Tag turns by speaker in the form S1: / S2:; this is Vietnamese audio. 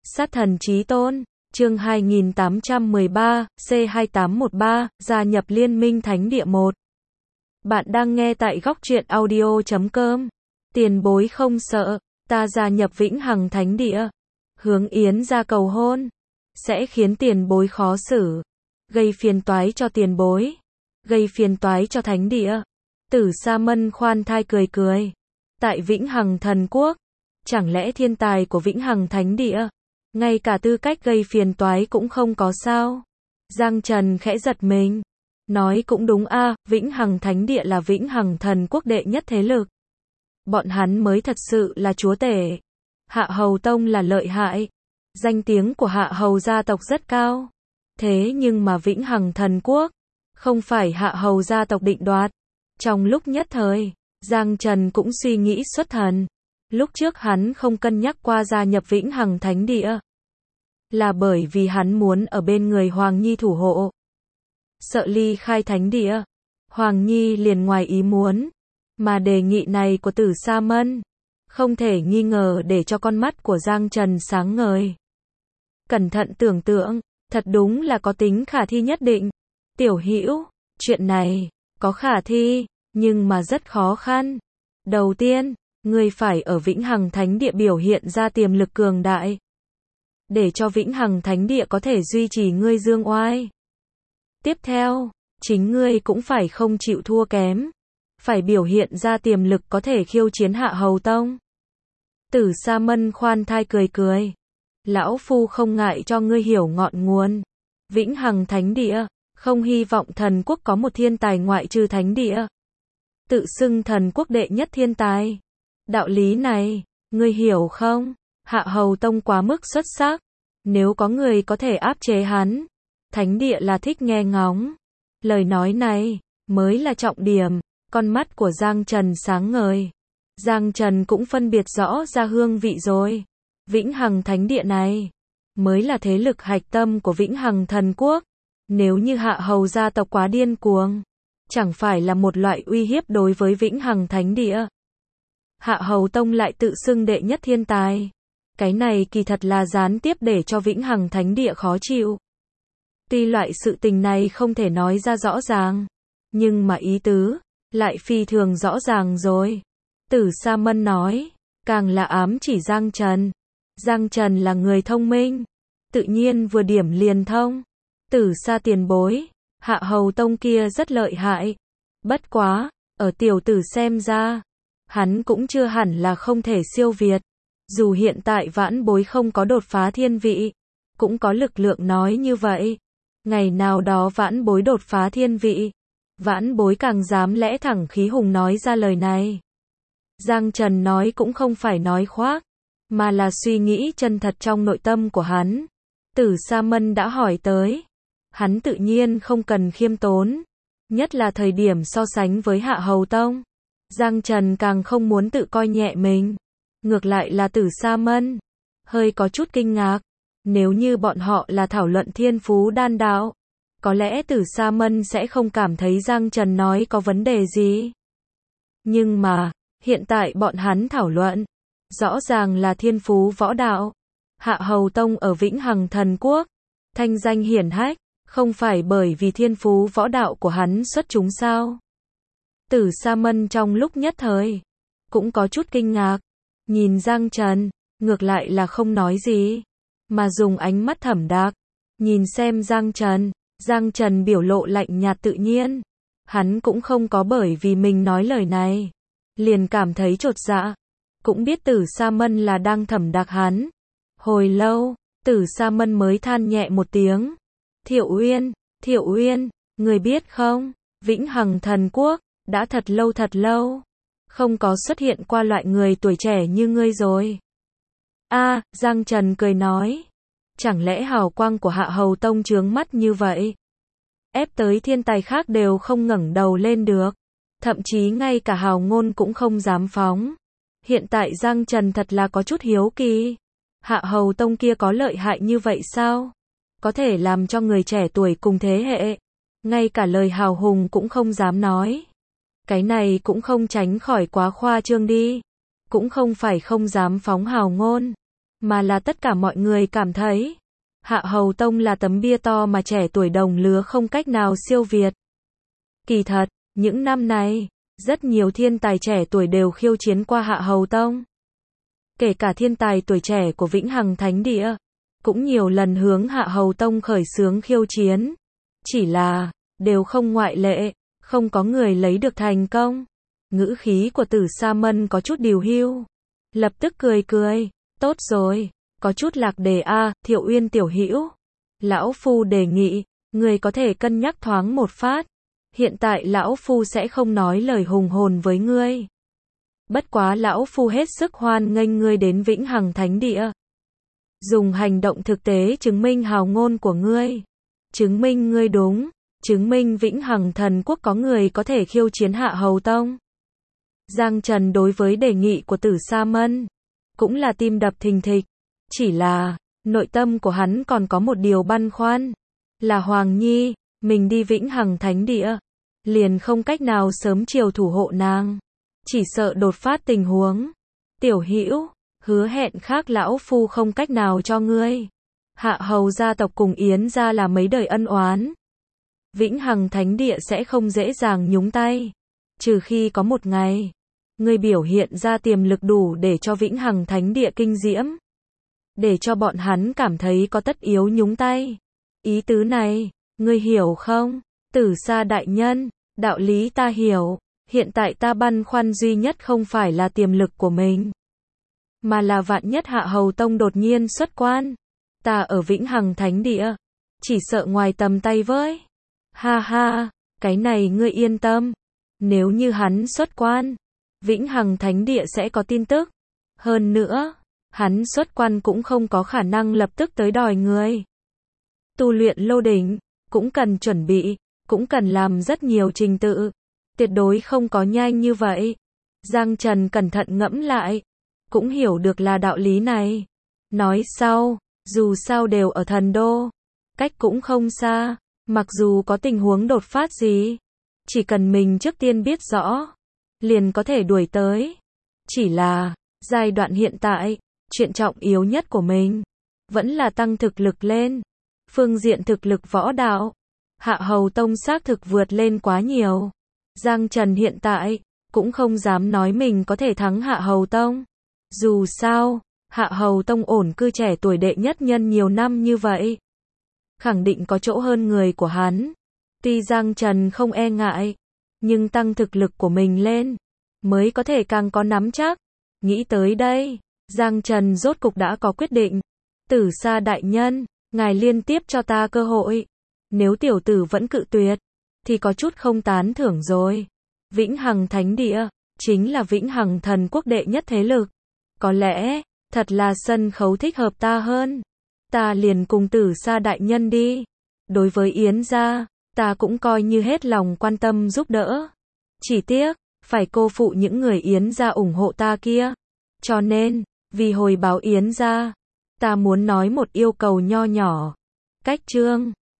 S1: Sát thần chí tôn, chương 2813, C2813, gia nhập Liên minh Thánh địa 1. Bạn đang nghe tại góc truyện audio.com. Tiền bối không sợ, ta gia nhập Vĩnh Hằng Thánh địa. Hướng Yến ra cầu hôn, sẽ khiến tiền bối khó xử, gây phiền toái cho tiền bối, gây phiền toái cho Thánh địa. Tử Sa Mân khoan thai cười cười. Tại Vĩnh Hằng Thần Quốc, chẳng lẽ thiên tài của Vĩnh Hằng Thánh địa, ngay cả tư cách gây phiền toái cũng không có sao? Giang Trần khẽ giật mình. Nói cũng đúng a, Vĩnh Hằng Thánh địa là Vĩnh Hằng Thần Quốc đệ nhất thế lực. Bọn hắn mới thật sự là chúa tể. Hạ Hầu Tông là lợi hại. Danh tiếng của Hạ Hầu gia tộc rất cao. Thế nhưng mà Vĩnh Hằng Thần Quốc, không phải Hạ Hầu gia tộc định đoạt. Trong lúc nhất thời, Giang Trần cũng suy nghĩ xuất thần. Lúc trước hắn không cân nhắc qua gia nhập Vĩnh Hằng Thánh địa, là bởi vì hắn muốn ở bên người Hoàng Nhi thủ hộ. Sợ ly khai Thánh địa, Hoàng Nhi liền ngoài ý muốn. Mà đề nghị này của Tử Sa Mân, không thể nghi ngờ để cho con mắt của Giang Trần sáng ngời. Cẩn thận tưởng tượng, thật đúng là có tính khả thi nhất định. Tiểu Hữu, chuyện này có khả thi, nhưng mà rất khó khăn. Đầu tiên, ngươi phải ở Vĩnh Hằng Thánh địa biểu hiện ra tiềm lực cường đại, để cho Vĩnh Hằng Thánh địa có thể duy trì ngươi dương oai. Tiếp theo, chính ngươi cũng phải không chịu thua kém, phải biểu hiện ra tiềm lực có thể khiêu chiến Hạ Hầu Tông. Tử Sa Mân khoan thai cười cười. Lão Phu không ngại cho ngươi hiểu ngọn nguồn. Vĩnh Hằng Thánh địa, không hy vọng thần quốc có một thiên tài ngoại trừ Thánh địa. Tự xưng thần quốc đệ nhất thiên tài. Đạo lý này, ngươi hiểu không? Hạ Hầu Tông quá mức xuất sắc. Nếu có người có thể áp chế hắn, Thánh địa là thích nghe ngóng. Lời nói này, mới là trọng điểm. Con mắt của Giang Trần sáng ngời. Giang Trần cũng phân biệt rõ ra hương vị rồi. Vĩnh Hằng Thánh địa này, mới là thế lực hạch tâm của Vĩnh Hằng Thần Quốc. Nếu như Hạ Hầu gia tộc quá điên cuồng, chẳng phải là một loại uy hiếp đối với Vĩnh Hằng Thánh địa. Hạ Hầu Tông lại tự xưng đệ nhất thiên tài. Cái này kỳ thật là gián tiếp để cho Vĩnh Hằng Thánh địa khó chịu. Tuy loại sự tình này không thể nói ra rõ ràng, nhưng mà ý tứ lại phi thường rõ ràng rồi. Tử Sa Mân nói, càng là ám chỉ Giang Trần. Giang Trần là người thông minh, tự nhiên vừa điểm liền thông. Tử Sa tiền bối, Hạ Hầu Tông kia rất lợi hại. Bất quá, ở tiểu tử xem ra, hắn cũng chưa hẳn là không thể siêu việt. Dù hiện tại vãn bối không có đột phá thiên vị, cũng có lực lượng nói như vậy. Ngày nào đó vãn bối đột phá thiên vị, vãn bối càng dám lẽ thẳng khí hùng nói ra lời này. Giang Trần nói cũng không phải nói khoác, mà là suy nghĩ chân thật trong nội tâm của hắn. Tử Sa Mân đã hỏi tới, hắn tự nhiên không cần khiêm tốn, nhất là thời điểm so sánh với Hạ Hầu Tông. Giang Trần càng không muốn tự coi nhẹ mình. Ngược lại là Tử Sa Mân hơi có chút kinh ngạc. Nếu như bọn họ là thảo luận thiên phú đan đạo, có lẽ Tử Sa Mân sẽ không cảm thấy Giang Trần nói có vấn đề gì. Nhưng mà, hiện tại bọn hắn thảo luận, rõ ràng là thiên phú võ đạo. Hạ Hầu Tông ở Vĩnh Hằng Thần Quốc, thanh danh hiển hách, không phải bởi vì thiên phú võ đạo của hắn xuất chúng sao? Tử Sa Mân trong lúc nhất thời, cũng có chút kinh ngạc. Nhìn Giang Trần, ngược lại là không nói gì, mà dùng ánh mắt thẩm đạc, nhìn xem Giang Trần. Giang Trần biểu lộ lạnh nhạt tự nhiên. Hắn cũng không có bởi vì mình nói lời này, liền cảm thấy chột dạ. Cũng biết Tử Sa Mân là đang thẩm đạc hắn. Hồi lâu, Tử Sa Mân mới than nhẹ một tiếng. Thiệu Uyên, người biết không, Vĩnh Hằng Thần Quốc, đã thật lâu, không có xuất hiện qua loại người tuổi trẻ như ngươi rồi. Giang Trần cười nói. Chẳng lẽ hào quang của Hạ Hầu Tông chướng mắt như vậy? Ép tới thiên tài khác đều không ngẩng đầu lên được. Thậm chí ngay cả hào ngôn cũng không dám phóng. Hiện tại Giang Trần thật là có chút hiếu kỳ. Hạ Hầu Tông kia có lợi hại như vậy sao? Có thể làm cho người trẻ tuổi cùng thế hệ, ngay cả lời hào hùng cũng không dám nói. Cái này cũng không tránh khỏi quá khoa trương đi. Cũng không phải không dám phóng hào ngôn. mà là tất cả mọi người cảm thấy Hạ Hầu Tông là tấm bia to mà trẻ tuổi đồng lứa không cách nào siêu việt. Kỳ thật, những năm này, rất nhiều thiên tài trẻ tuổi đều khiêu chiến qua Hạ Hầu Tông. Kể cả thiên tài tuổi trẻ của Vĩnh Hằng Thánh Địa, cũng nhiều lần hướng Hạ Hầu Tông khởi xướng khiêu chiến. Chỉ là, đều không ngoại lệ, không có người lấy được thành công. Ngữ khí của Tử Sa Mân có chút điều hưu. Lập tức cười cười, tốt rồi, có chút lạc đề a, Thiệu Uyên tiểu hữu. Lão Phu đề nghị, người có thể cân nhắc thoáng một phát. Hiện tại Lão Phu sẽ không nói lời hùng hồn với ngươi. Bất quá Lão Phu hết sức hoan nghênh ngươi đến Vĩnh Hằng Thánh Địa. Dùng hành động thực tế chứng minh hào ngôn của ngươi. Chứng minh ngươi đúng. Chứng minh Vĩnh Hằng Thần Quốc có người có thể khiêu chiến Hạ Hầu Tông. Giang Trần đối với đề nghị của Tử Sa Mân, cũng là tim đập thình thịch. Chỉ là, nội tâm của hắn còn có một điều băn khoăn. Là Hoàng Nhi, mình đi Vĩnh Hằng Thánh Địa, liền không cách nào sớm chiều thủ hộ nàng. Chỉ sợ đột phát tình huống. Tiểu hữu, hứa hẹn khác Lão Phu không cách nào cho ngươi. Hạ Hầu gia tộc cùng Yến gia là mấy đời ân oán. Vĩnh Hằng Thánh Địa sẽ không dễ dàng nhúng tay. Trừ khi có một ngày, ngươi biểu hiện ra tiềm lực đủ để cho Vĩnh Hằng Thánh Địa kinh diễm. Để cho bọn hắn cảm thấy có tất yếu nhúng tay. Ý tứ này, ngươi hiểu không? Tử Sa đại nhân, đạo lý ta hiểu. Hiện tại ta băn khoăn duy nhất không phải là tiềm lực của mình, mà là vạn nhất Hạ Hầu Tông đột nhiên xuất quan. Ta ở Vĩnh Hằng Thánh Địa, chỉ sợ ngoài tầm tay với. Ha ha, cái này ngươi yên tâm. Nếu như hắn xuất quan, Vĩnh Hằng Thánh Địa sẽ có tin tức. Hơn nữa, hắn xuất quan cũng không có khả năng lập tức tới đòi người. Tu luyện lô đỉnh, cũng cần chuẩn bị, cũng cần làm rất nhiều trình tự. Tuyệt đối không có nhanh như vậy. Giang Trần cẩn thận ngẫm lại, cũng hiểu được là đạo lý này. Nói sau, dù sao đều ở thần đô, cách cũng không xa, mặc dù có tình huống đột phát gì, chỉ cần mình trước tiên biết rõ, liền có thể đuổi tới. Chỉ là, giai đoạn hiện tại, chuyện trọng yếu nhất của mình, vẫn là tăng thực lực lên. Phương diện thực lực võ đạo, Hạ Hầu Tông xác thực vượt lên quá nhiều. Giang Trần hiện tại, cũng không dám nói mình có thể thắng Hạ Hầu Tông. Dù sao, Hạ Hầu Tông ổn cư trẻ tuổi đệ nhất nhân nhiều năm như vậy, khẳng định có chỗ hơn người của hắn. Tuy Giang Trần không e ngại, nhưng tăng thực lực của mình lên, mới có thể càng có nắm chắc. Nghĩ tới đây, Giang Trần rốt cục đã có quyết định. Tử Sa đại nhân, ngài liên tiếp cho ta cơ hội. Nếu tiểu tử vẫn cự tuyệt, thì có chút không tán thưởng rồi. Vĩnh Hằng Thánh Địa, chính là Vĩnh Hằng Thần Quốc đệ nhất thế lực. Có lẽ, thật là sân khấu thích hợp ta hơn. Ta liền cùng Tử Sa đại nhân đi. Đối với Yến gia, ta cũng coi như hết lòng quan tâm giúp đỡ. Chỉ tiếc, phải cô phụ những người Yến gia ủng hộ ta kia. Cho nên, vì hồi báo Yến gia, ta muốn nói một yêu cầu nho nhỏ. Cách chương